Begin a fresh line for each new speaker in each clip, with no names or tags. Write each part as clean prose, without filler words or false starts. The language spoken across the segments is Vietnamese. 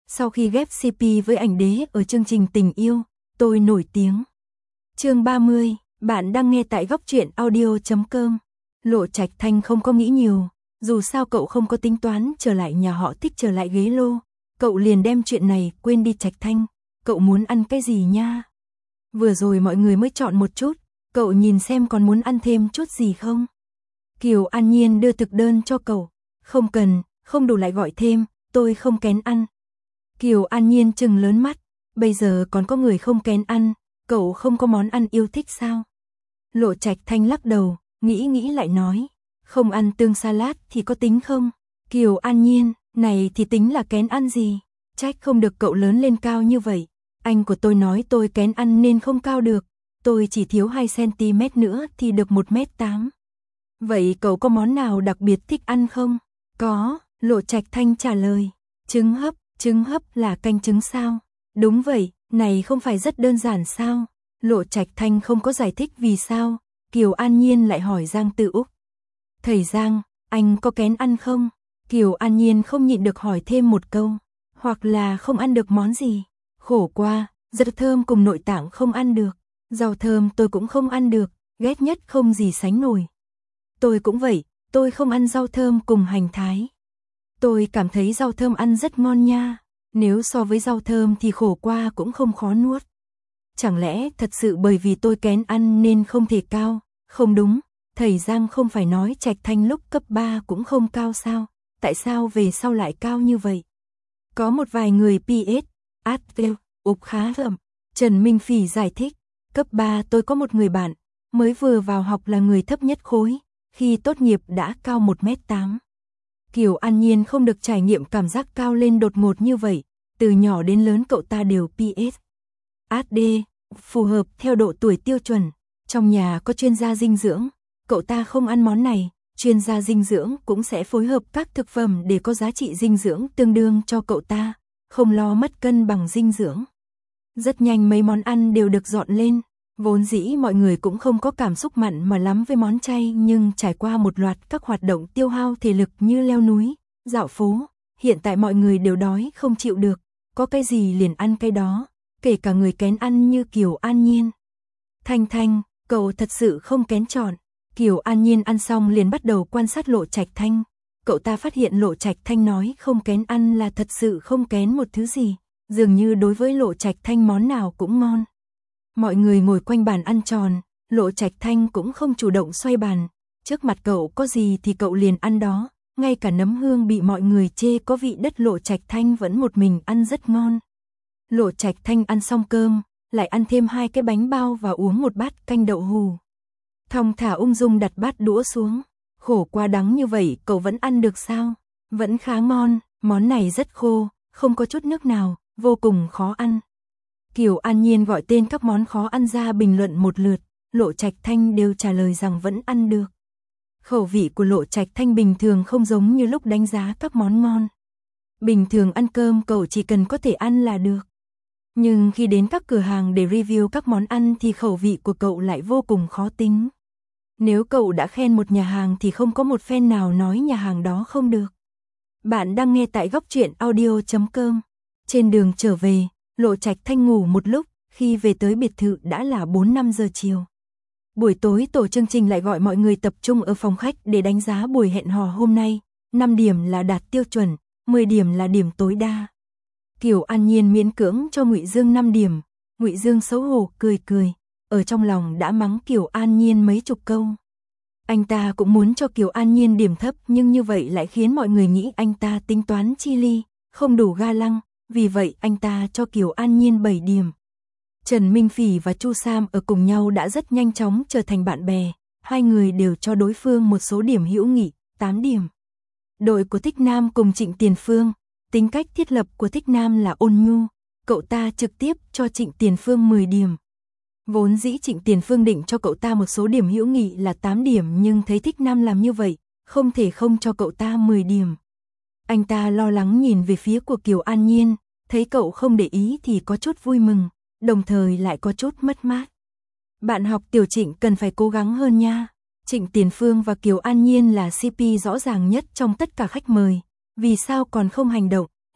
Sau khi ghép CP với ảnh đế ở chương trình Tình yêu, tôi nổi tiếng. Chương 30, bạn đang nghe tại góc truyện audio.com. Lộ Trạch Thanh không có nghĩ nhiều, dù sao cậu không có tính toán trở lại nhà họ Thích trở lại ghế lô, cậu liền đem chuyện này quên đi. Trạch Thanh, cậu muốn ăn cái gì nha? Vừa rồi mọi người mới chọn một chút, cậu nhìn xem còn muốn ăn thêm chút gì không? Kiều An Nhiên đưa thực đơn cho cậu. Không cần, không đủ lại gọi thêm, tôi không kén ăn. Kiều An Nhiên trừng lớn mắt, bây giờ còn có người không kén ăn, cậu không có món ăn yêu thích sao? Lộ Trạch Thanh lắc đầu, nghĩ lại nói, không ăn tương salad thì có tính không? Kiều An Nhiên, này thì tính là kén ăn gì? Trách không được cậu lớn lên cao như vậy. Anh của tôi nói tôi kén ăn nên không cao được, tôi chỉ thiếu 2cm nữa thì được 1m8. Vậy cậu có món nào đặc biệt thích ăn không? Có, Lộ Trạch Thanh trả lời. Trứng hấp là canh trứng sao? Đúng vậy, này không phải rất đơn giản sao? Lộ Trạch Thanh không có giải thích vì sao, Kiều An Nhiên lại hỏi Giang Tự Úc. Thầy Giang, anh có kén ăn không? Kiều An Nhiên không nhịn được hỏi thêm một câu, hoặc là không ăn được món gì? Khổ qua, rất thơm cùng nội tạng không ăn được, rau thơm tôi cũng không ăn được, ghét nhất không gì sánh nổi. Tôi cũng vậy, tôi không ăn rau thơm cùng hành thái. Tôi cảm thấy rau thơm ăn rất ngon nha, nếu so với rau thơm thì khổ qua cũng không khó nuốt. Chẳng lẽ thật sự bởi vì tôi kén ăn nên không thể cao? Không đúng, thầy Giang không phải nói Trạch Thanh lúc cấp 3 cũng không cao sao? Tại sao về sau lại cao như vậy? Có một vài người PS, Atvel, Úc khá ẩm. Trần Minh Phỉ giải thích, cấp 3 tôi có một người bạn, mới vừa vào học là người thấp nhất khối, khi tốt nghiệp đã cao 1m8. Kiều An Nhiên không được trải nghiệm cảm giác cao lên đột ngột như vậy, từ nhỏ đến lớn cậu ta đều PS. HD, phù hợp theo độ tuổi tiêu chuẩn, trong nhà có chuyên gia dinh dưỡng, cậu ta không ăn món này, chuyên gia dinh dưỡng cũng sẽ phối hợp các thực phẩm để có giá trị dinh dưỡng tương đương cho cậu ta, không lo mất cân bằng dinh dưỡng. Rất nhanh mấy món ăn đều được dọn lên, vốn dĩ mọi người cũng không có cảm xúc mặn mà lắm với món chay, nhưng trải qua một loạt các hoạt động tiêu hao thể lực như leo núi, dạo phố, hiện tại mọi người đều đói không chịu được, có cái gì liền ăn cái đó, kể cả người kén ăn như Kiều An Nhiên. Thanh, cậu thật sự không kén chọn. Kiều An Nhiên ăn xong liền bắt đầu quan sát Lộ Trạch Thanh. Cậu ta phát hiện Lộ Trạch Thanh nói không kén ăn là thật sự không kén một thứ gì, dường như đối với Lộ Trạch Thanh món nào cũng ngon. Mọi người ngồi quanh bàn ăn tròn, Lộ Trạch Thanh cũng không chủ động xoay bàn, trước mặt cậu có gì thì cậu liền ăn đó, ngay cả nấm hương bị mọi người chê có vị đất Lộ Trạch Thanh vẫn một mình ăn rất ngon. Lộ Trạch Thanh ăn xong cơm, lại ăn thêm 2 cái bánh bao và uống một bát canh đậu hù. Thong thả ung dung đặt bát đũa xuống, khổ qua đắng như vậy cậu vẫn ăn được sao? Vẫn khá ngon, món này rất khô, không có chút nước nào, vô cùng khó ăn. Kiều An Nhiên gọi tên các món khó ăn ra bình luận một lượt, Lộ Trạch Thanh đều trả lời rằng vẫn ăn được. Khẩu vị của Lộ Trạch Thanh bình thường không giống như lúc đánh giá các món ngon. Bình thường ăn cơm cậu chỉ cần có thể ăn là được. Nhưng khi đến các cửa hàng để review các món ăn thì khẩu vị của cậu lại vô cùng khó tính. Nếu cậu đã khen một nhà hàng thì không có một fan nào nói nhà hàng đó không được. Bạn đang nghe tại góc truyện audio.com. Trên đường trở về, Lộ Trạch Thanh ngủ một lúc, khi về tới biệt thự đã là 4-5 giờ chiều. Buổi tối tổ chương trình lại gọi mọi người tập trung ở phòng khách để đánh giá buổi hẹn hò hôm nay. 5 điểm là đạt tiêu chuẩn, 10 điểm là điểm tối đa. Kiều An Nhiên miễn cưỡng cho Ngụy Dương 5 điểm, Ngụy Dương xấu hổ cười, ở trong lòng đã mắng Kiều An Nhiên mấy chục câu. Anh ta cũng muốn cho Kiều An Nhiên điểm thấp nhưng như vậy lại khiến mọi người nghĩ anh ta tính toán chi ly, không đủ ga lăng, vì vậy anh ta cho Kiều An Nhiên 7 điểm. Trần Minh Phỉ và Chu Sam ở cùng nhau đã rất nhanh chóng trở thành bạn bè, hai người đều cho đối phương một số điểm hữu nghị, 8 điểm. Đội của Thích Nam cùng Trịnh Tiền Phương, tính cách thiết lập của Thích Nam là ôn nhu, cậu ta trực tiếp cho Trịnh Tiền Phương 10 điểm. Vốn dĩ Trịnh Tiền Phương định cho cậu ta một số điểm hữu nghị là 8 điểm nhưng thấy Thích Nam làm như vậy, không thể không cho cậu ta 10 điểm. Anh ta lo lắng nhìn về phía của Kiều An Nhiên, thấy cậu không để ý thì có chút vui mừng, đồng thời lại có chút mất mát. Bạn học Tiểu Trịnh cần phải cố gắng hơn nha. Trịnh Tiền Phương và Kiều An Nhiên là CP rõ ràng nhất trong tất cả khách mời, vì sao còn không hành động,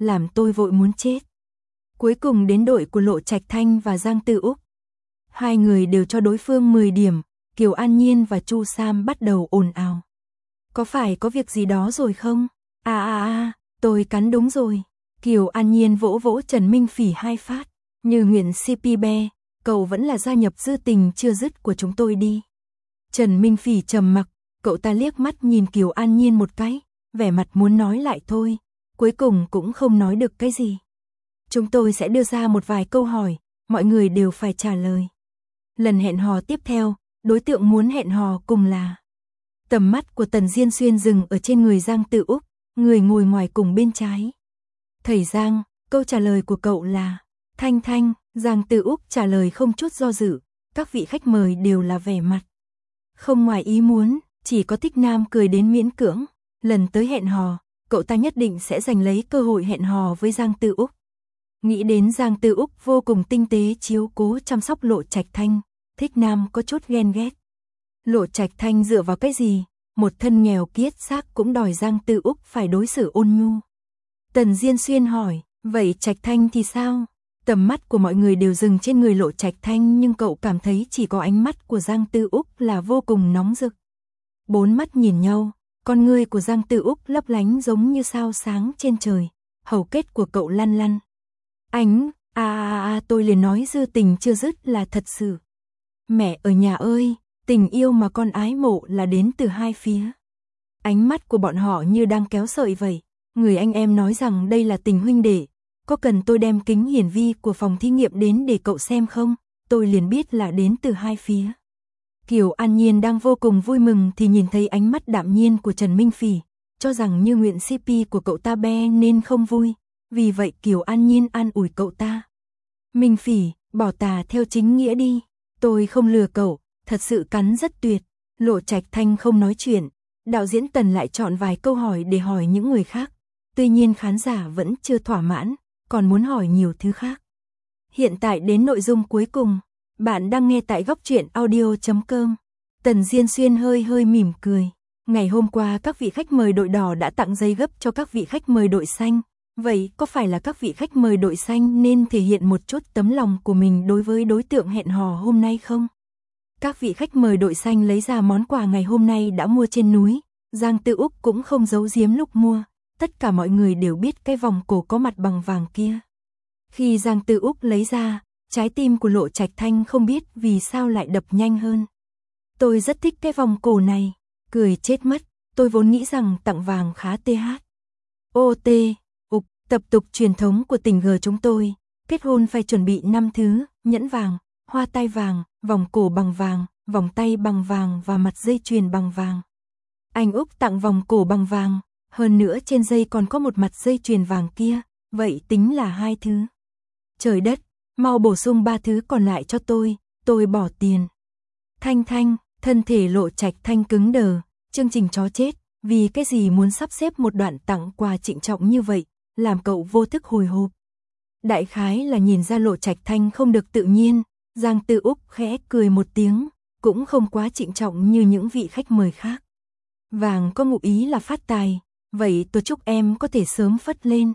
làm tôi vội muốn chết. Cuối cùng đến đội của Lộ Trạch Thanh và Giang Tư Úc. Hai người đều cho đối phương 10 điểm, Kiều An Nhiên và Chu Sam bắt đầu ồn ào. Có phải có việc gì đó rồi không? Tôi cắn đúng rồi. Kiều An Nhiên vỗ vỗ Trần Minh Phỉ 2 phát. Như nguyện CP Be, cậu vẫn là gia nhập dư tình chưa dứt của chúng tôi đi. Trần Minh Phỉ trầm mặc, cậu ta liếc mắt nhìn Kiều An Nhiên một cái, vẻ mặt muốn nói lại thôi, cuối cùng cũng không nói được cái gì. Chúng tôi sẽ đưa ra một vài câu hỏi, mọi người đều phải trả lời. Lần hẹn hò tiếp theo, đối tượng muốn hẹn hò cùng là. Tầm mắt của Tần Diên Xuyên dừng ở trên người Giang Tư Úc, người ngồi ngoài cùng bên trái. Thầy Giang, câu trả lời của cậu là Thanh Thanh. Giang Tư Úc trả lời không chút do dự, các vị khách mời đều là vẻ mặt không ngoài ý muốn, chỉ có Tích Nam cười đến miễn cưỡng. Lần tới hẹn hò, cậu ta nhất định sẽ giành lấy cơ hội hẹn hò với Giang Tư Úc. Nghĩ đến Giang Tư Úc vô cùng tinh tế chiếu cố chăm sóc Lộ Trạch Thanh, Thích Nam có chút ghen ghét. Lộ Trạch Thanh dựa vào cái gì, một thân nghèo kiết xác cũng đòi Giang Tư Úc phải đối xử ôn nhu. Tần Diên Xuyên hỏi, vậy Trạch Thanh thì sao? Tầm mắt của mọi người đều dừng trên người Lộ Trạch Thanh, nhưng cậu cảm thấy chỉ có ánh mắt của Giang Tư Úc là vô cùng nóng rực. Bốn mắt nhìn nhau, con ngươi của Giang Tư Úc lấp lánh giống như sao sáng trên trời, hầu kết của cậu lăn lăn. Tôi liền nói dư tình chưa dứt là thật sự. Mẹ ở nhà ơi, tình yêu mà con ái mộ là đến từ hai phía. Ánh mắt của bọn họ như đang kéo sợi vậy. Người anh em nói rằng đây là tình huynh đệ. Có cần tôi đem kính hiển vi của phòng thí nghiệm đến để cậu xem không? Tôi liền biết là đến từ hai phía. Kiều An Nhiên đang vô cùng vui mừng thì nhìn thấy ánh mắt đạm nhiên của Trần Minh Phỉ, cho rằng như nguyện CP của cậu ta Be nên không vui. Vì vậy Kiều An Nhiên an ủi cậu ta. Minh Phỉ, bỏ tà theo chính nghĩa đi. Tôi không lừa cậu, thật sự cắn rất tuyệt. Lộ Trạch Thanh không nói chuyện. Đạo diễn Tần lại chọn vài câu hỏi để hỏi những người khác. Tuy nhiên khán giả vẫn chưa thỏa mãn, còn muốn hỏi nhiều thứ khác. Hiện tại đến nội dung cuối cùng. Bạn đang nghe tại góc truyện audio.com. Tần Diên Xuyên hơi mỉm cười. Ngày hôm qua các vị khách mời đội đỏ đã tặng giấy gấp cho các vị khách mời đội xanh. Vậy có phải là các vị khách mời đội xanh nên thể hiện một chút tấm lòng của mình đối với đối tượng hẹn hò hôm nay không? Các vị khách mời đội xanh lấy ra món quà ngày hôm nay đã mua trên núi. Giang Tư Úc cũng không giấu giếm lúc mua. Tất cả mọi người đều biết cái vòng cổ có mặt bằng vàng kia. Khi Giang Tư Úc lấy ra, trái tim của Lộ Trạch Thanh không biết vì sao lại đập nhanh hơn. Tôi rất thích cái vòng cổ này. Cười chết mất, tôi vốn nghĩ rằng tặng vàng khá THOT. Tập tục truyền thống của tỉnh G chúng tôi, kết hôn phải chuẩn bị 5 thứ, nhẫn vàng, hoa tai vàng, vòng cổ bằng vàng, vòng tay bằng vàng và mặt dây chuyền bằng vàng. Anh Úc tặng vòng cổ bằng vàng, hơn nữa trên dây còn có một mặt dây chuyền vàng kia, vậy tính là 2 thứ. Trời đất, mau bổ sung 3 thứ còn lại cho tôi bỏ tiền. Thanh Thanh, thân thể Lộ Trạch Thanh cứng đờ, chương trình chó chết, vì cái gì muốn sắp xếp một đoạn tặng quà trịnh trọng như vậy, làm cậu vô thức hồi hộp. Đại khái là nhìn ra Lộ Trạch Thanh không được tự nhiên, Giang Tư Úc khẽ cười một tiếng, cũng không quá trịnh trọng như những vị khách mời khác. Vàng có ngụ ý là phát tài, vậy tôi chúc em có thể sớm phất lên.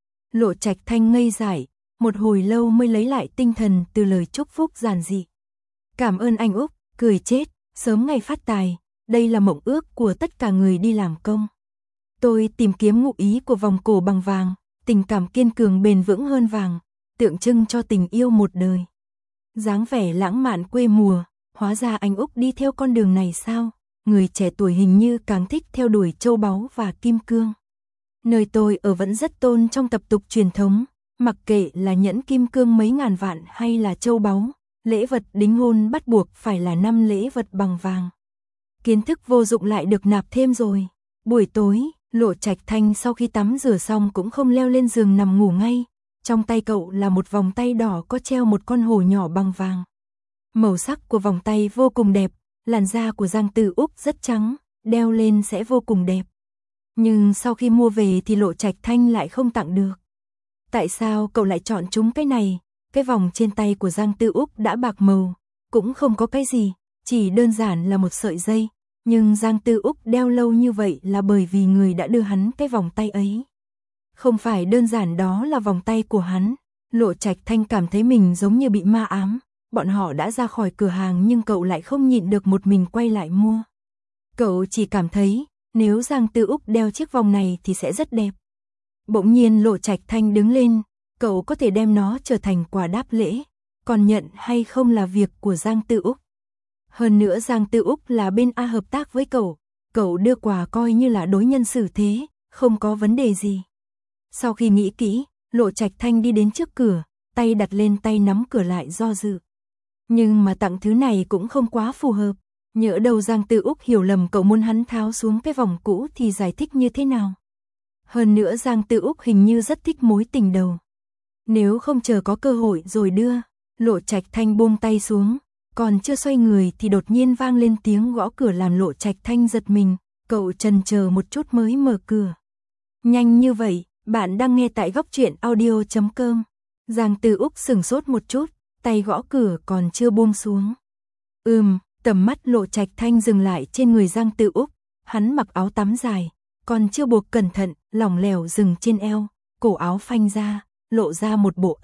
Lộ Trạch Thanh ngây dại, một hồi lâu mới lấy lại tinh thần từ lời chúc phúc giản dị. Cảm ơn anh Úc, cười chết, sớm ngày phát tài, đây là mộng ước của tất cả người đi làm công. Tôi tìm kiếm ngụ ý của vòng cổ bằng vàng, tình cảm kiên cường bền vững hơn vàng, tượng trưng cho tình yêu một đời. Dáng vẻ lãng mạn quê mùa, hóa ra anh Úc đi theo con đường này sao? Người trẻ tuổi hình như càng thích theo đuổi châu báu và kim cương. Nơi tôi ở vẫn rất tôn trong tập tục truyền thống, mặc kệ là nhẫn kim cương mấy ngàn vạn hay là châu báu, lễ vật đính hôn bắt buộc phải là 5 lễ vật bằng vàng. Kiến thức vô dụng lại được nạp thêm rồi. Buổi tối, Lộ Trạch Thanh sau khi tắm rửa xong cũng không leo lên giường nằm ngủ ngay. Trong tay cậu là một vòng tay đỏ có treo một con hổ nhỏ bằng vàng. Màu sắc của vòng tay vô cùng đẹp, làn da của Giang Tư Úc rất trắng, đeo lên sẽ vô cùng đẹp. Nhưng sau khi mua về thì Lộ Trạch Thanh lại không tặng được. Tại sao cậu lại chọn chúng cái này? Cái vòng trên tay của Giang Tư Úc đã bạc màu, cũng không có cái gì, chỉ đơn giản là một sợi dây. Nhưng Giang Tư Úc đeo lâu như vậy là bởi vì người đã đưa hắn cái vòng tay ấy. Không phải đơn giản đó là vòng tay của hắn. Lộ Trạch Thanh cảm thấy mình giống như bị ma ám. Bọn họ đã ra khỏi cửa hàng nhưng cậu lại không nhịn được một mình quay lại mua. Cậu chỉ cảm thấy, nếu Giang Tư Úc đeo chiếc vòng này thì sẽ rất đẹp. Bỗng nhiên Lộ Trạch Thanh đứng lên, cậu có thể đem nó trở thành quà đáp lễ, còn nhận hay không là việc của Giang Tư Úc. Hơn nữa Giang Tư Úc là bên A hợp tác với cậu đưa quà coi như là đối nhân xử thế, không có vấn đề gì. Sau khi nghĩ kỹ, Lộ Trạch Thanh đi đến trước cửa, tay đặt lên tay nắm cửa lại do dự. Nhưng mà tặng thứ này cũng không quá phù hợp. Nhỡ đâu Giang Tư Úc hiểu lầm cậu muốn hắn tháo xuống cái vòng cũ thì giải thích như thế nào. Hơn nữa Giang Tư Úc hình như rất thích mối tình đầu. Nếu không chờ có cơ hội rồi đưa, Lộ Trạch Thanh buông tay xuống, còn chưa xoay người thì đột nhiên vang lên tiếng gõ cửa làm Lộ Trạch Thanh giật mình, cậu chần chờ một chút mới mở cửa. Nhanh như vậy, bạn đang nghe tại góc truyện audio.com. Giang Tư Úc sửng sốt một chút, tay gõ cửa còn chưa buông xuống. Tầm mắt Lộ Trạch Thanh dừng lại trên người Giang Tư Úc, hắn mặc áo tắm dài, còn chưa buộc cẩn thận, lỏng lẻo dừng trên eo, cổ áo phanh ra, lộ ra một bộ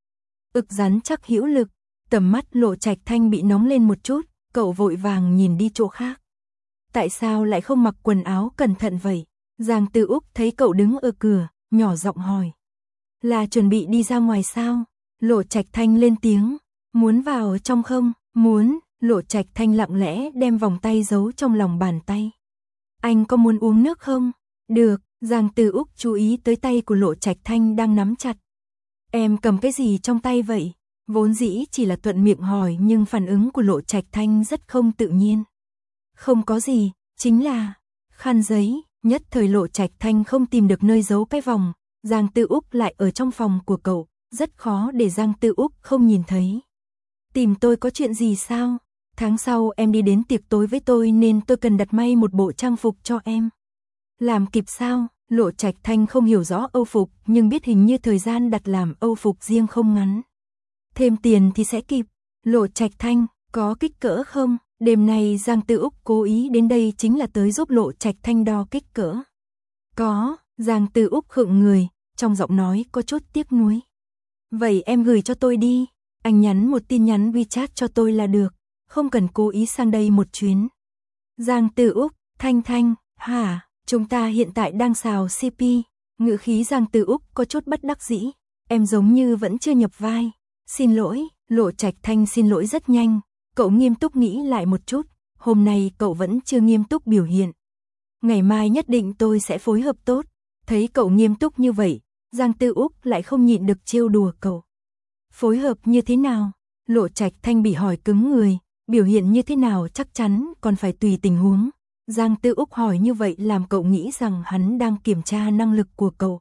ực rắn chắc hữu lực. Tầm mắt Lộ Trạch Thanh bị nóng lên một chút, cậu vội vàng nhìn đi chỗ khác. Tại sao lại không mặc quần áo cẩn thận vậy? Giang Tư Úc thấy cậu đứng ở cửa, nhỏ giọng hỏi. Là chuẩn bị đi ra ngoài sao? Lộ Trạch Thanh lên tiếng, muốn vào trong không? Muốn. Lộ Trạch Thanh lặng lẽ đem vòng tay giấu trong lòng bàn tay. Anh có muốn uống nước không? Được. Giang Tư Úc chú ý tới tay của Lộ Trạch Thanh đang nắm chặt. Em cầm cái gì trong tay vậy? Vốn dĩ chỉ là thuận miệng hỏi nhưng phản ứng của Lộ Trạch Thanh rất không tự nhiên. Không có gì, chính là khăn giấy. Nhất thời Lộ Trạch Thanh không tìm được nơi giấu cái vòng. Giang Tư Úc lại ở trong phòng của cậu, rất khó để Giang Tư Úc không nhìn thấy. Tìm tôi có chuyện gì sao? Tháng sau em đi đến tiệc tối với tôi nên tôi cần đặt may một bộ trang phục cho em. Làm kịp sao? Lộ Trạch Thanh không hiểu rõ âu phục nhưng biết hình như thời gian đặt làm âu phục riêng không ngắn. Thêm tiền thì sẽ kịp. Lộ Trạch Thanh, có kích cỡ không? Đêm nay Giang Tư Úc cố ý đến đây chính là tới giúp Lộ Trạch Thanh đo kích cỡ. Có. Giang Tư Úc khựng người, trong giọng nói có chút tiếc nuối. Vậy em gửi cho tôi đi. Anh nhắn một tin nhắn WeChat cho tôi là được. Không cần cố ý sang đây một chuyến. Giang Tư Úc, Thanh, hả, chúng ta hiện tại đang xào CP. Ngữ khí Giang Tư Úc có chút bất đắc dĩ. Em giống như vẫn chưa nhập vai. Xin lỗi. Lộ Trạch Thanh xin lỗi rất nhanh. Cậu nghiêm túc nghĩ lại một chút. Hôm nay cậu vẫn chưa nghiêm túc biểu hiện. Ngày mai nhất định tôi sẽ phối hợp tốt. Thấy cậu nghiêm túc như vậy, Giang Tư Úc lại không nhịn được trêu đùa cậu. Phối hợp như thế nào? Lộ Trạch Thanh bị hỏi cứng người. Biểu hiện như thế nào chắc chắn còn phải tùy tình huống. Giang Tư Úc hỏi như vậy làm cậu nghĩ rằng hắn đang kiểm tra năng lực của cậu.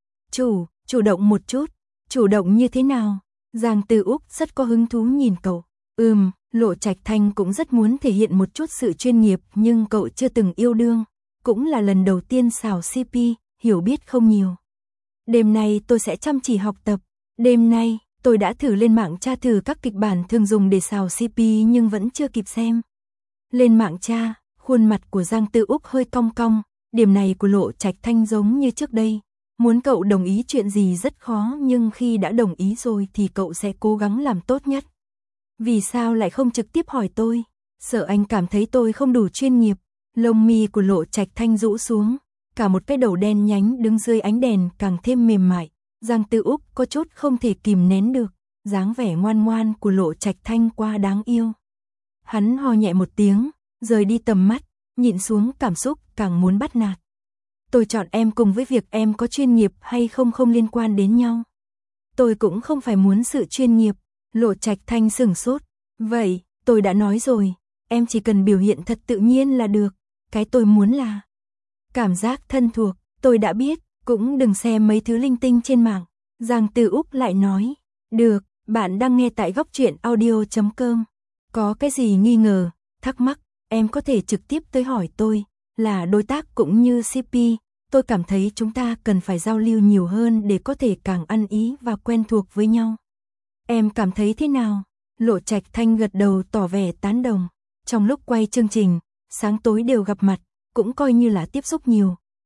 Chủ động một chút. Chủ động như thế nào? Giang Tư Úc rất có hứng thú nhìn cậu. Lộ Trạch Thanh cũng rất muốn thể hiện một chút sự chuyên nghiệp nhưng cậu chưa từng yêu đương. Cũng là lần đầu tiên xào CP, hiểu biết không nhiều. Đêm nay tôi sẽ chăm chỉ học tập. Đêm nay, tôi đã thử lên mạng tra thử các kịch bản thường dùng để xào CP nhưng vẫn chưa kịp xem. Lên mạng tra, khuôn mặt của Giang Tư Úc hơi cong cong, điểm này của Lộ Trạch Thanh giống như trước đây. Muốn cậu đồng ý chuyện gì rất khó nhưng khi đã đồng ý rồi thì cậu sẽ cố gắng làm tốt nhất. Vì sao lại không trực tiếp hỏi tôi? Sợ anh cảm thấy tôi không đủ chuyên nghiệp. Lông mi của Lộ Trạch Thanh rũ xuống, cả một cái đầu đen nhánh đứng dưới ánh đèn càng thêm mềm mại. Giang Tư Úc có chút không thể kìm nén được, dáng vẻ ngoan ngoan của Lộ Trạch Thanh quá đáng yêu. Hắn ho nhẹ một tiếng, rời đi tầm mắt, nhịn xuống cảm xúc càng muốn bắt nạt. Tôi chọn em cùng với việc em có chuyên nghiệp hay không không liên quan đến nhau. Tôi cũng không phải muốn sự chuyên nghiệp. Lộ Trạch Thanh sửng sốt. Vậy, tôi đã nói rồi, em chỉ cần biểu hiện thật tự nhiên là được. Cái tôi muốn là cảm giác thân thuộc, tôi đã biết, cũng đừng xem mấy thứ linh tinh trên mạng. Giang Tư Úc lại nói, được, bạn đang nghe tại góc truyện audio.com. Có cái gì nghi ngờ, thắc mắc, em có thể trực tiếp tới hỏi tôi, là đối tác cũng như CP, tôi cảm thấy chúng ta cần phải giao lưu nhiều hơn để có thể càng ăn ý và quen thuộc với nhau. Em cảm thấy thế nào? Lộ Trạch Thanh gật đầu tỏ vẻ tán đồng. Trong lúc quay chương trình, sáng tối đều gặp mặt, cũng coi như là tiếp xúc nhiều.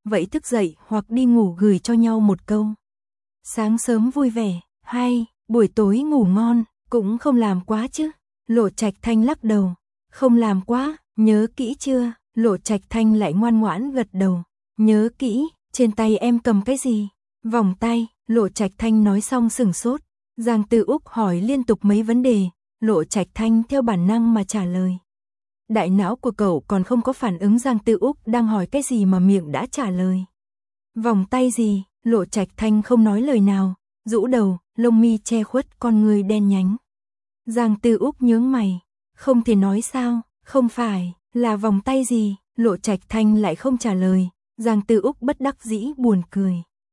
vậy thức dậy hoặc đi ngủ gửi cho nhau một câu. Sáng sớm vui vẻ, hay, buổi tối ngủ ngon, cũng không làm quá chứ. Lộ Trạch Thanh lắc đầu, không làm quá, nhớ kỹ chưa? Lộ Trạch Thanh lại ngoan ngoãn gật đầu, nhớ kỹ. Trên tay em cầm cái gì? Vòng tay. Lộ Trạch Thanh nói xong sửng sốt. Giang Tư Úc hỏi liên tục mấy vấn đề, Lộ Trạch Thanh theo bản năng mà trả lời. Đại não của cậu còn không có phản ứng Giang Tư Úc đang hỏi cái gì mà miệng đã trả lời. Vòng tay gì? Lộ Trạch Thanh không nói lời nào, rũ đầu, lông mi che khuất con người đen nhánh. Giang Tư Úc nhướng mày, không thể nói sao, không phải, là vòng tay gì? Lộ Trạch Thanh lại không trả lời, Giang Tư Úc bất đắc dĩ buồn cười.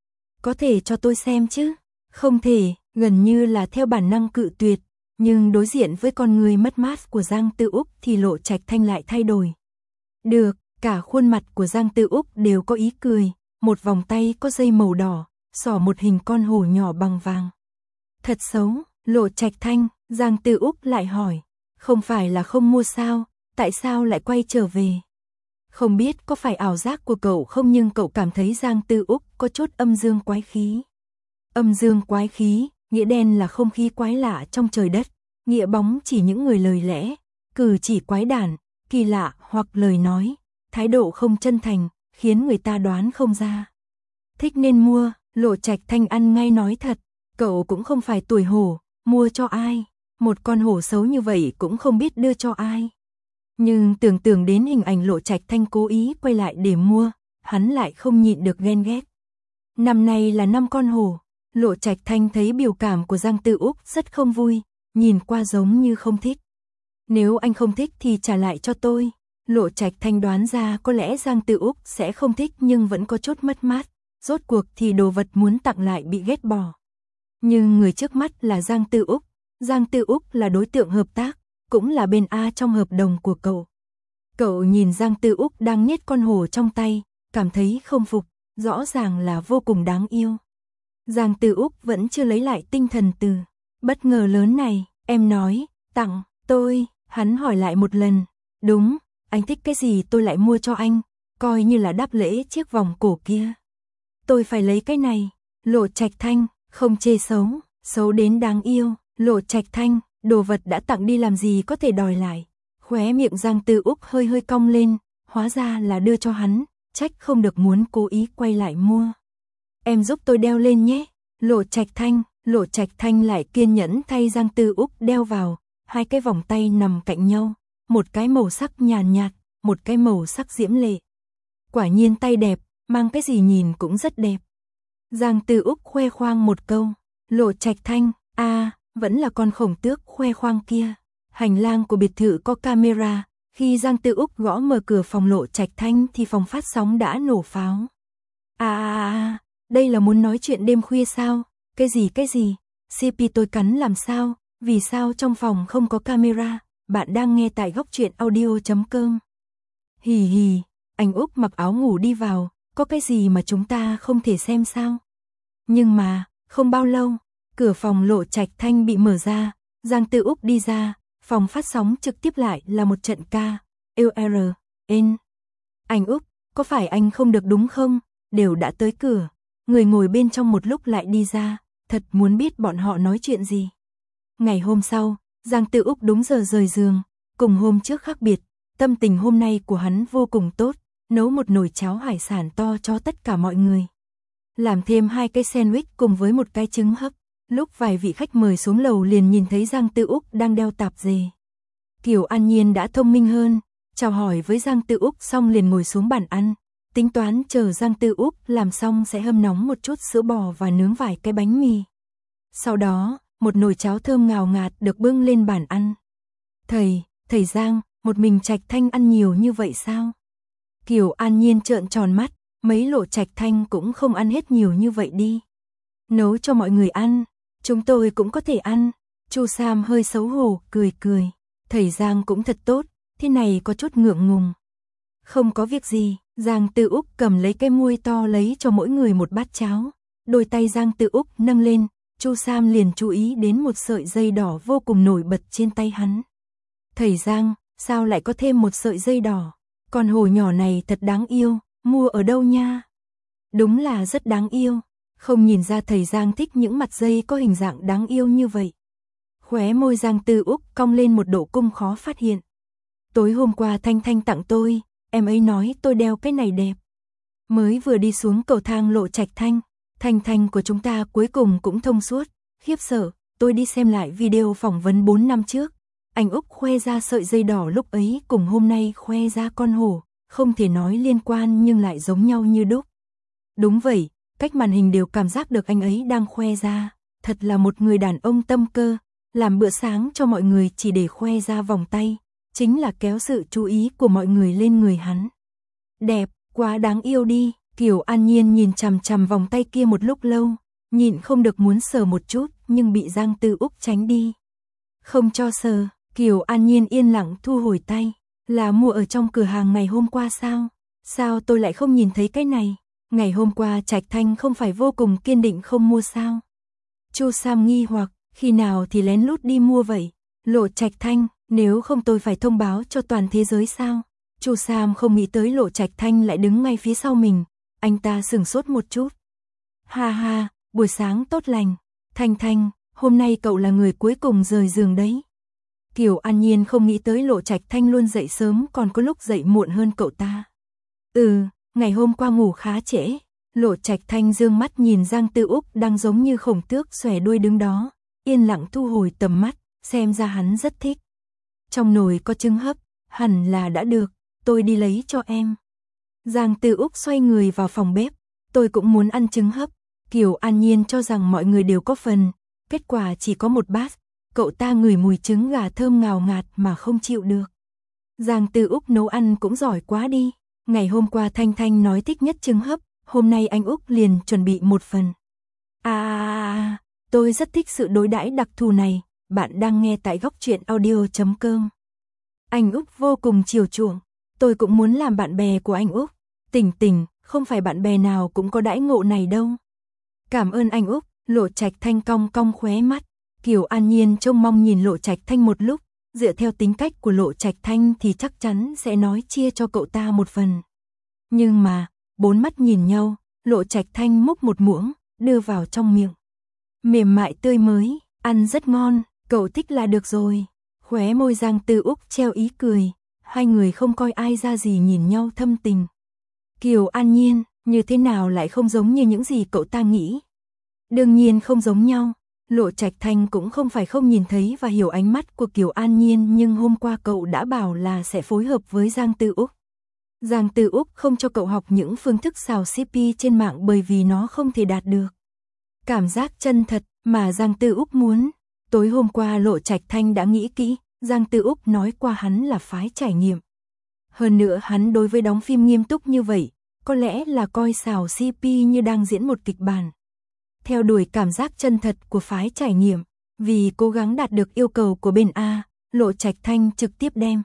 Có thể cho tôi xem chứ? Không thể, gần như là theo bản năng cự tuyệt, nhưng đối diện với con người mất mát của Giang Tư Úc thì Lộ Trạch Thanh lại thay đổi. Được, cả khuôn mặt của Giang Tư Úc đều có ý cười, một vòng tay có dây màu đỏ, xỏ một hình con hổ nhỏ bằng vàng. Thật xấu, Lộ Trạch Thanh, Giang Tư Úc lại hỏi, không phải là không mua sao, tại sao lại quay trở về? Không biết có phải ảo giác của cậu không, nhưng cậu cảm thấy Giang Tư Úc có chút âm dương quái khí. Âm dương quái khí, nghĩa đen là không khí quái lạ trong trời đất, nghĩa bóng chỉ những người lời lẽ, cử chỉ quái đản, kỳ lạ hoặc lời nói, thái độ không chân thành, khiến người ta đoán không ra. Thích nên mua, Lộ Trạch Thanh ăn ngay nói thật, cậu cũng không phải tuổi hổ, mua cho ai, một con hổ xấu như vậy cũng không biết đưa cho ai. Nhưng tưởng tượng đến hình ảnh Lộ Trạch Thanh cố ý quay lại để mua, hắn lại không nhịn được ghen ghét. Năm nay là năm con hổ, Lộ Trạch Thanh thấy biểu cảm của Giang Tư Úc rất không vui, nhìn qua giống như không thích. Nếu anh không thích thì trả lại cho tôi. Lộ Trạch Thanh đoán ra có lẽ Giang Tư Úc sẽ không thích nhưng vẫn có chút mất mát, rốt cuộc thì đồ vật muốn tặng lại bị ghét bỏ. Nhưng người trước mắt là Giang Tư Úc, Giang Tư Úc là đối tượng hợp tác, cũng là bên A trong hợp đồng của cậu. Cậu nhìn Giang Tư Úc đang nhét con hổ trong tay, cảm thấy không phục, rõ ràng là vô cùng đáng yêu. Giang Tư Úc vẫn chưa lấy lại tinh thần từ bất ngờ lớn này, em nói, tặng, tôi, hắn hỏi lại một lần, đúng, anh thích cái gì tôi lại mua cho anh, coi như là đáp lễ chiếc vòng cổ kia. Tôi phải lấy cái này, Lộ Trạch Thanh, không chê xấu, xấu đến đáng yêu, Lộ Trạch Thanh, đồ vật đã tặng đi làm gì có thể đòi lại. Khóe miệng Giang Tư Úc hơi hơi cong lên, hóa ra là đưa cho hắn, trách không được muốn cố ý quay lại mua. Em giúp tôi đeo lên nhé, Lộ Trạch Thanh lại kiên nhẫn thay Giang Tư Úc đeo vào, hai cái vòng tay nằm cạnh nhau, một cái màu sắc nhàn nhạt, một cái màu sắc diễm lệ. Quả nhiên tay đẹp, mang cái gì nhìn cũng rất đẹp. Giang Tư Úc khoe khoang một câu, Lộ Trạch Thanh, vẫn là con khổng tước khoe khoang kia. Hành lang của biệt thự có camera, khi Giang Tư Úc gõ mở cửa phòng Lộ Trạch Thanh thì phòng phát sóng đã nổ pháo. Đây là muốn nói chuyện đêm khuya sao? Cái gì? CP tôi cắn làm sao? Vì sao trong phòng không có camera? Bạn đang nghe tại góc truyện audio.com. Hì hì, anh Úc mặc áo ngủ đi vào, có cái gì mà chúng ta không thể xem sao? Nhưng mà, không bao lâu, cửa phòng Lộ Trạch Thanh bị mở ra, Giang Tư Úc đi ra, phòng phát sóng trực tiếp lại là một trận ca, LRN. Anh Úc, có phải anh không được đúng không? Đều đã tới cửa, người ngồi bên trong một lúc lại đi ra, thật muốn biết bọn họ nói chuyện gì. Ngày hôm sau, Giang Tư Úc đúng giờ rời giường, cùng hôm trước khác biệt, tâm tình hôm nay của hắn vô cùng tốt, nấu một nồi cháo hải sản to cho tất cả mọi người. Làm thêm 2 cái sandwich cùng với một cái trứng hấp. Lúc vài vị khách mời xuống lầu liền nhìn thấy Giang Tư Úc đang đeo tạp dề. Kiều An Nhiên đã thông minh hơn, chào hỏi với Giang Tư Úc xong liền ngồi xuống bàn ăn, tính toán chờ Giang Tư Úc làm xong sẽ hâm nóng một chút sữa bò và nướng vài cái bánh mì. Sau đó, một nồi cháo thơm ngào ngạt được bưng lên bàn ăn. Thầy Giang, một mình Trạch Thanh ăn nhiều như vậy sao? Kiều An Nhiên trợn tròn mắt, mấy Lộ Trạch Thanh cũng không ăn hết nhiều như vậy đi. Nấu cho mọi người ăn, chúng tôi cũng có thể ăn. Chu Sam hơi xấu hổ, cười. Thầy Giang cũng thật tốt, thế này có chút ngượng ngùng. Không có việc gì, Giang Tư Úc cầm lấy cái muôi to lấy cho mỗi người một bát cháo. Đôi tay Giang Tư Úc nâng lên, Chu Sam liền chú ý đến một sợi dây đỏ vô cùng nổi bật trên tay hắn. Thầy Giang, sao lại có thêm một sợi dây đỏ? Con hổ nhỏ này thật đáng yêu, mua ở đâu nha? Đúng là rất đáng yêu. Không nhìn ra thầy Giang thích những mặt dây có hình dạng đáng yêu như vậy. Khóe môi Giang Tư Úc cong lên một độ cung khó phát hiện. Tối hôm qua Thanh Thanh tặng tôi, em ấy nói tôi đeo cái này đẹp. Mới vừa đi xuống cầu thang Lộ Trạch Thanh, Thanh Thanh của chúng ta cuối cùng cũng thông suốt. Khiếp sợ, tôi đi xem lại video phỏng vấn 4 năm trước. Anh Úc khoe ra sợi dây đỏ lúc ấy cùng hôm nay khoe ra con hổ, không thể nói liên quan nhưng lại giống nhau như đúc. Đúng vậy, cách màn hình đều cảm giác được anh ấy đang khoe ra, thật là một người đàn ông tâm cơ, làm bữa sáng cho mọi người chỉ để khoe ra vòng tay, chính là kéo sự chú ý của mọi người lên người hắn. Đẹp, quá đáng yêu đi, Kiều An Nhiên nhìn chằm chằm vòng tay kia một lúc lâu, nhịn không được muốn sờ một chút, nhưng bị Giang Tư Úc tránh đi. Không cho sờ, Kiều An Nhiên yên lặng thu hồi tay, là mua ở trong cửa hàng ngày hôm qua sao? Sao tôi lại không nhìn thấy cái này? Ngày hôm qua Trạch Thanh không phải vô cùng kiên định không mua sao? Chu Sam nghi hoặc, khi nào thì lén lút đi mua vậy? Lộ Trạch Thanh, nếu không tôi phải thông báo cho toàn thế giới sao? Chu Sam không nghĩ tới Lộ Trạch Thanh lại đứng ngay phía sau mình, anh ta sửng sốt một chút. Ha ha, buổi sáng tốt lành, Thanh Thanh, hôm nay cậu là người cuối cùng rời giường đấy. Kiều An Nhiên không nghĩ tới Lộ Trạch Thanh luôn dậy sớm còn có lúc dậy muộn hơn cậu ta. Ngày hôm qua ngủ khá trễ. Lộ Trạch Thanh dương mắt nhìn Giang Tư Úc đang giống như khổng tước xòe đuôi đứng đó, yên lặng thu hồi tầm mắt, xem ra hắn rất thích. Trong nồi có trứng hấp, hẳn là đã được, tôi đi lấy cho em. Giang Tư Úc xoay người vào phòng bếp, tôi cũng muốn ăn trứng hấp. Kiều An Nhiên cho rằng mọi người đều có phần, kết quả chỉ có một bát, cậu ta ngửi mùi trứng gà thơm ngào ngạt mà không chịu được. Giang Tư Úc nấu ăn cũng giỏi quá đi, ngày hôm qua Thanh Thanh nói thích nhất trứng hấp, hôm nay anh Úc liền chuẩn bị một phần. Tôi rất thích sự đối đãi đặc thù này, bạn đang nghe tại Góc Truyện Audio.com. Anh Úc vô cùng chiều chuộng, tôi cũng muốn làm bạn bè của anh Úc. Tỉnh, không phải bạn bè nào cũng có đãi ngộ này đâu. Cảm ơn anh Úc, Lộ Trạch Thanh cong cong khóe mắt. Kiều An Nhiên trông mong nhìn Lộ Trạch Thanh một lúc, dựa theo tính cách của Lộ Trạch Thanh thì chắc chắn sẽ nói chia cho cậu ta một phần. Nhưng mà, bốn mắt nhìn nhau, Lộ Trạch Thanh múc một muỗng, đưa vào trong miệng. Mềm mại tươi mới, ăn rất ngon, cậu thích là được rồi. Khóe môi Giang Tư Úc treo ý cười, hai người không coi ai ra gì nhìn nhau thâm tình. Kiều An Nhiên, như thế nào lại không giống như những gì cậu ta nghĩ? Đương nhiên không giống nhau. Lộ Trạch Thanh cũng không phải không nhìn thấy và hiểu ánh mắt của Kiều An Nhiên, nhưng hôm qua cậu đã bảo là sẽ phối hợp với Giang Tư Úc. Giang Tư Úc không cho cậu học những phương thức xào CP trên mạng bởi vì nó không thể đạt được cảm giác chân thật mà Giang Tư Úc muốn. Tối hôm qua Lộ Trạch Thanh đã nghĩ kỹ, Giang Tư Úc nói qua hắn là phái trải nghiệm. Hơn nữa hắn đối với đóng phim nghiêm túc như vậy, có lẽ là coi xào CP như đang diễn một kịch bản. Theo đuổi cảm giác chân thật của phái trải nghiệm, vì cố gắng đạt được yêu cầu của bên A, Lộ Trạch Thanh trực tiếp đem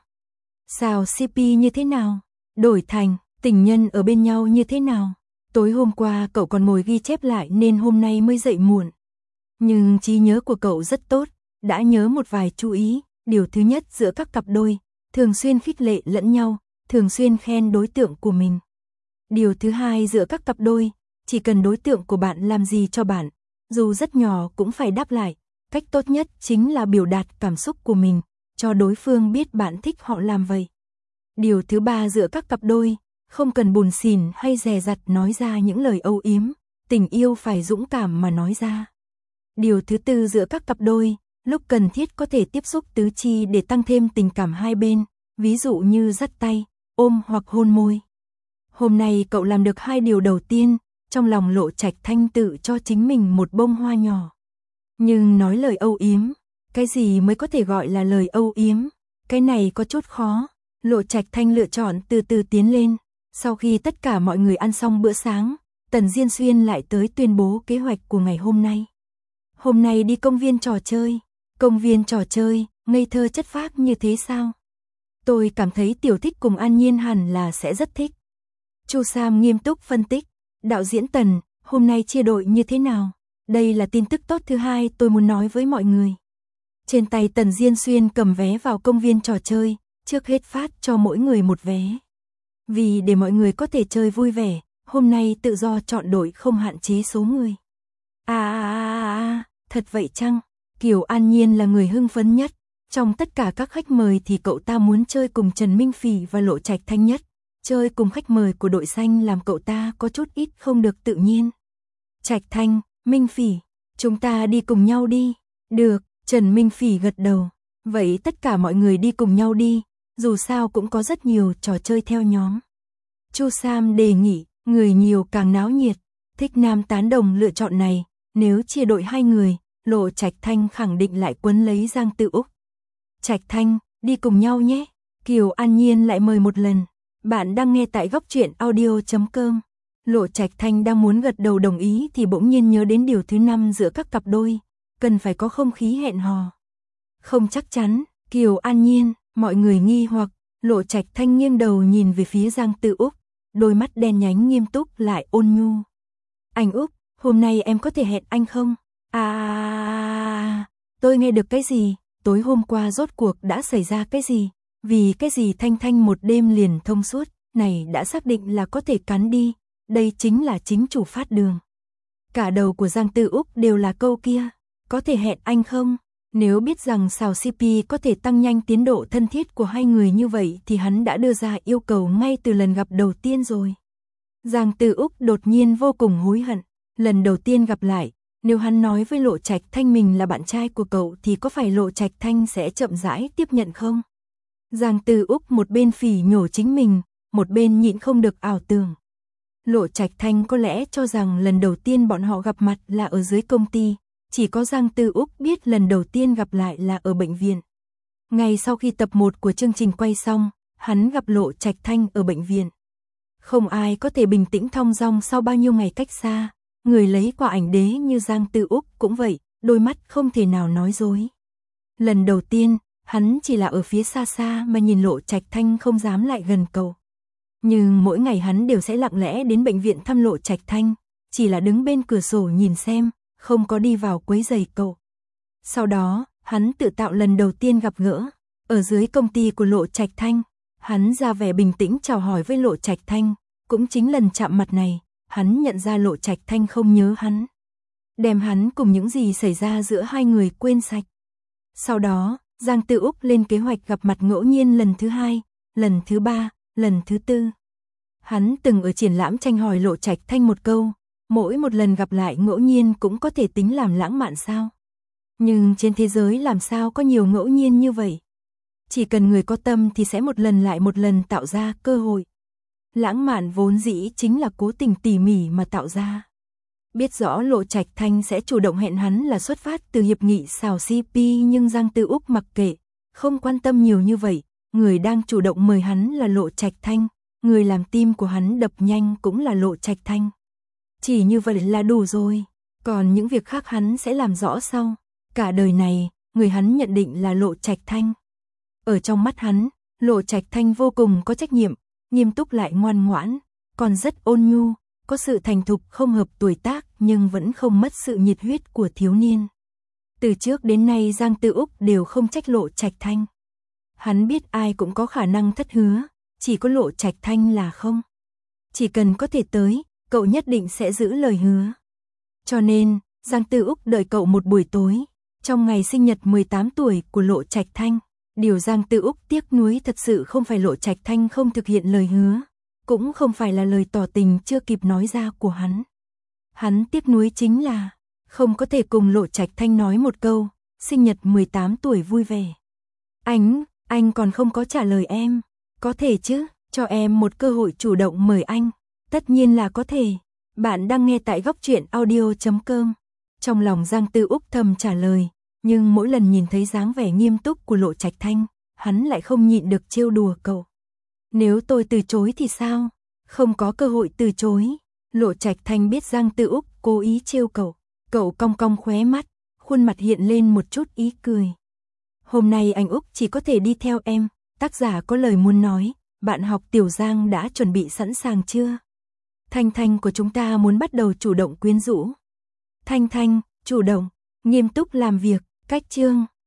xào CP như thế nào, đổi thành tình nhân ở bên nhau như thế nào. Tối hôm qua cậu còn ngồi ghi chép lại nên hôm nay mới dậy muộn. Nhưng trí nhớ của cậu rất tốt, đã nhớ một vài chú ý. Điều thứ nhất, giữa các cặp đôi, thường xuyên khích lệ lẫn nhau, thường xuyên khen đối tượng của mình. Điều thứ hai, giữa các cặp đôi, chỉ cần đối tượng của bạn làm gì cho bạn, dù rất nhỏ cũng phải đáp lại. Cách tốt nhất chính là biểu đạt cảm xúc của mình, cho đối phương biết bạn thích họ làm vậy. Điều thứ ba, giữa các cặp đôi, không cần bùn xỉn hay dè dặt nói ra những lời âu yếm, tình yêu phải dũng cảm mà nói ra. Điều thứ tư, giữa các cặp đôi, lúc cần thiết có thể tiếp xúc tứ chi để tăng thêm tình cảm hai bên, ví dụ như dắt tay, ôm hoặc hôn môi. Hôm nay cậu làm được hai điều đầu tiên, trong lòng Lộ Trạch Thanh tự cho chính mình một bông hoa nhỏ. Nhưng nói lời âu yếm, cái gì mới có thể gọi là lời âu yếm? Cái này có chút khó. Lộ Trạch Thanh lựa chọn từ từ tiến lên. Sau khi tất cả mọi người ăn xong bữa sáng, Tần Diên Xuyên lại tới tuyên bố kế hoạch của ngày hôm nay. Hôm nay đi công viên trò chơi. Công viên trò chơi, ngây thơ chất phác như thế sao? Tôi cảm thấy Tiểu Thích cùng An Nhiên hẳn là sẽ rất thích. Chu Sam nghiêm túc phân tích. Đạo diễn Tần, hôm nay chia đội như thế nào? Đây là tin tức tốt thứ hai tôi muốn nói với mọi người. Trên tay Tần Diên Xuyên cầm vé vào công viên trò chơi, trước hết phát cho mỗi người một vé. Vì để mọi người có thể chơi vui vẻ, hôm nay tự do chọn đội không hạn chế số người. Thật vậy chăng? Kiều An Nhiên là người hưng phấn nhất. Trong tất cả các khách mời thì cậu ta muốn chơi cùng Trần Minh Phỉ và Lộ Trạch Thanh nhất. Chơi cùng khách mời của đội xanh làm cậu ta có chút ít không được tự nhiên. Trạch Thanh, Minh Phỉ, chúng ta đi cùng nhau đi. Được, Trần Minh Phỉ gật đầu. Vậy tất cả mọi người đi cùng nhau đi, dù sao cũng có rất nhiều trò chơi theo nhóm. Chu Sam đề nghị, người nhiều càng náo nhiệt. Thích Nam tán đồng lựa chọn này, nếu chia đội 2 người, Lộ Trạch Thanh khẳng định lại quấn lấy Giang Tư Úc. Trạch Thanh, đi cùng nhau nhé. Kiều An Nhiên lại mời một lần. Bạn đang nghe tại góc truyện audio.com. Lộ Trạch Thanh đang muốn gật đầu đồng ý thì bỗng nhiên nhớ đến điều thứ 5 giữa các cặp đôi, cần phải có không khí hẹn hò. Không chắc chắn, Kiều An Nhiên, mọi người nghi hoặc, Lộ Trạch Thanh nghiêng đầu nhìn về phía Giang Tư Úc, đôi mắt đen nhánh nghiêm túc lại ôn nhu. Anh Úc, hôm nay em có thể hẹn anh không? Tôi nghe được cái gì? Tối hôm qua rốt cuộc đã xảy ra cái gì? Vì cái gì Thanh Thanh một đêm liền thông suốt, này đã xác định là có thể cắn đi, đây chính là chính chủ phát đường. Cả đầu của Giang Tư Úc đều là câu kia, có thể hẹn anh không? Nếu biết rằng xào CP có thể tăng nhanh tiến độ thân thiết của hai người như vậy thì hắn đã đưa ra yêu cầu ngay từ lần gặp đầu tiên rồi. Giang Tư Úc đột nhiên vô cùng hối hận, lần đầu tiên gặp lại, nếu hắn nói với Lộ Trạch Thanh mình là bạn trai của cậu thì có phải Lộ Trạch Thanh sẽ chậm rãi tiếp nhận không? Giang Tư Úc một bên phỉ nhổ chính mình, một bên nhịn không được ảo tưởng. Lộ Trạch Thanh có lẽ cho rằng lần đầu tiên bọn họ gặp mặt là ở dưới công ty, chỉ có Giang Tư Úc biết lần đầu tiên gặp lại là ở bệnh viện. Ngay sau khi tập 1 của chương trình quay xong, hắn gặp Lộ Trạch Thanh ở bệnh viện. Không ai có thể bình tĩnh thong dong sau bao nhiêu ngày cách xa, người lấy quả ảnh đế như Giang Tư Úc cũng vậy, đôi mắt không thể nào nói dối. Lần đầu tiên, hắn chỉ là ở phía xa xa mà nhìn Lộ Trạch Thanh không dám lại gần cậu. Nhưng mỗi ngày hắn đều sẽ lặng lẽ đến bệnh viện thăm Lộ Trạch Thanh, chỉ là đứng bên cửa sổ nhìn xem, không có đi vào quấy rầy cậu. Sau đó, hắn tự tạo lần đầu tiên gặp gỡ, ở dưới công ty của Lộ Trạch Thanh, hắn ra vẻ bình tĩnh chào hỏi với Lộ Trạch Thanh, cũng chính lần chạm mặt này, hắn nhận ra Lộ Trạch Thanh không nhớ hắn. Đem hắn cùng những gì xảy ra giữa hai người quên sạch. Sau đó, Giang Tư Úc lên kế hoạch gặp mặt ngẫu nhiên lần thứ 2, lần thứ 3, lần thứ 4. Hắn từng ở triển lãm tranh hỏi Lộ Trạch Thanh một câu, mỗi một lần gặp lại ngẫu nhiên cũng có thể tính làm lãng mạn sao? Nhưng trên thế giới làm sao có nhiều ngẫu nhiên như vậy? Chỉ cần người có tâm thì sẽ một lần lại một lần tạo ra cơ hội. Lãng mạn vốn dĩ chính là cố tình tỉ mỉ mà tạo ra. Biết rõ Lộ Trạch Thanh sẽ chủ động hẹn hắn là xuất phát từ hiệp nghị xào CP nhưng Giang Tư Úc mặc kệ, không quan tâm nhiều như vậy, người đang chủ động mời hắn là Lộ Trạch Thanh, người làm tim của hắn đập nhanh cũng là Lộ Trạch Thanh. Chỉ như vậy là đủ rồi, còn những việc khác hắn sẽ làm rõ sau. Cả đời này, người hắn nhận định là Lộ Trạch Thanh. Ở trong mắt hắn, Lộ Trạch Thanh vô cùng có trách nhiệm, nghiêm túc lại ngoan ngoãn, còn rất ôn nhu, có sự thành thục không hợp tuổi tác nhưng vẫn không mất sự nhiệt huyết của thiếu niên. Từ trước đến nay Giang Tư Úc đều không trách Lộ Trạch Thanh. Hắn biết ai cũng có khả năng thất hứa, chỉ có Lộ Trạch Thanh là không. Chỉ cần có thể tới, cậu nhất định sẽ giữ lời hứa. Cho nên, Giang Tư Úc đợi cậu một buổi tối, trong ngày sinh nhật 18 tuổi của Lộ Trạch Thanh. Điều Giang Tư Úc tiếc nuối thật sự không phải Lộ Trạch Thanh không thực hiện lời hứa, cũng không phải là lời tỏ tình chưa kịp nói ra của hắn. Hắn tiếc nuối chính là không có thể cùng Lộ Trạch Thanh nói một câu, sinh nhật 18 tuổi vui vẻ. Anh còn không có trả lời em, có thể chứ, cho em một cơ hội chủ động mời anh. Tất nhiên là có thể. Bạn đang nghe tại góc truyện audio.com. Trong lòng Giang Tư Úc thầm trả lời, nhưng mỗi lần nhìn thấy dáng vẻ nghiêm túc của Lộ Trạch Thanh, hắn lại không nhịn được trêu đùa cậu. Nếu tôi từ chối thì sao? Không có cơ hội từ chối. Lộ Trạch Thanh biết Giang Tư Úc cố ý trêu cậu. Cậu cong cong khóe mắt, khuôn mặt hiện lên một chút ý cười. Hôm nay anh Úc chỉ có thể đi theo em. Tác giả có lời muốn nói. Bạn học Tiểu Giang đã chuẩn bị sẵn sàng chưa? Thanh Thanh của chúng ta muốn bắt đầu chủ động quyến rũ. Thanh Thanh, chủ động, nghiêm túc làm việc, cách chương.